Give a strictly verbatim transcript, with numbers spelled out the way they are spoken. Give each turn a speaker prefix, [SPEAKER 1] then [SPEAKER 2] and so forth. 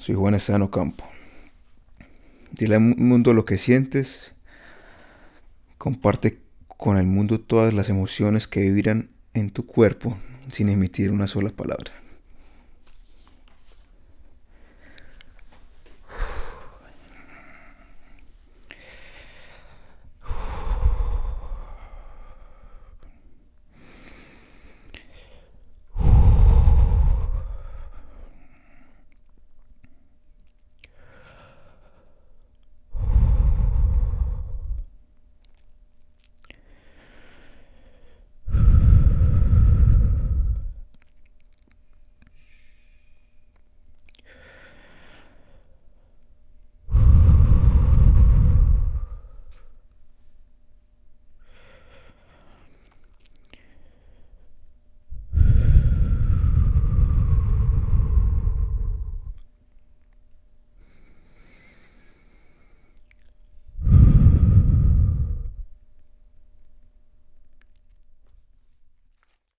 [SPEAKER 1] Soy Juan Estano Campo. Dile al mundo lo que sientes, comparte con el mundo todas las emociones que vibran en tu cuerpo sin emitir una sola palabra.